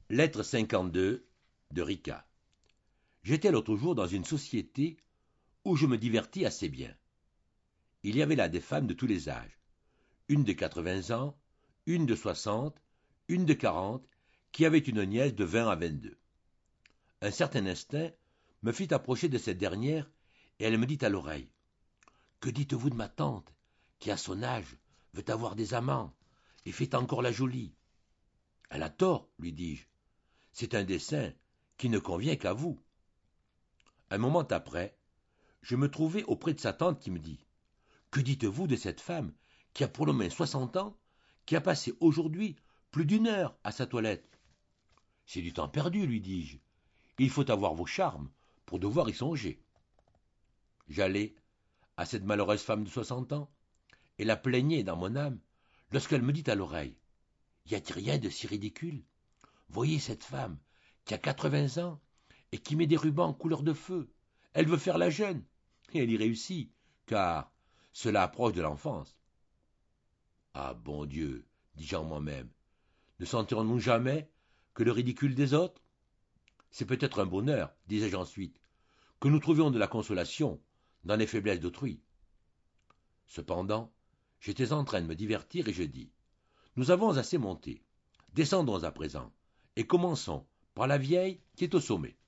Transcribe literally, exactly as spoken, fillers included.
Lettre cinquante-deux de Rika. J'étais l'autre jour dans une société où je me divertis assez bien. Il y avait là des femmes de tous les âges, une de quatre-vingts ans, une de soixante, une de quarante, qui avait une nièce de vingt à vingt-deux. Un certain instinct me fit approcher de cette dernière et elle me dit à l'oreille: Que dites-vous de ma tante, qui à son âge veut avoir des amants et fait encore la jolie? Elle a tort, lui dis-je. C'est un dessein qui ne convient qu'à vous. Un moment après, je me trouvai auprès de sa tante qui me dit: Que dites-vous de cette femme qui a pour le moins soixante ans, qui a passé aujourd'hui plus d'une heure à sa toilette? C'est du temps perdu, lui dis-je. Il faut avoir vos charmes pour devoir y songer. J'allai à cette malheureuse femme de soixante ans et la plaignais dans mon âme lorsqu'elle me dit à l'oreille: Y a-t-il rien de si ridicule? Voyez cette femme qui a quatre-vingts ans et qui met des rubans couleur de feu. Elle veut faire la jeune, et elle y réussit, car cela approche de l'enfance. Ah bon Dieu, dis-je en moi-même, ne sentirons-nous jamais que le ridicule des autres? C'est peut-être un bonheur, disais-je ensuite, que nous trouvions de la consolation dans les faiblesses d'autrui. Cependant, j'étais en train de me divertir et je dis: Nous avons assez monté. Descendons à présent, et commençons par la vieille qui est au sommet.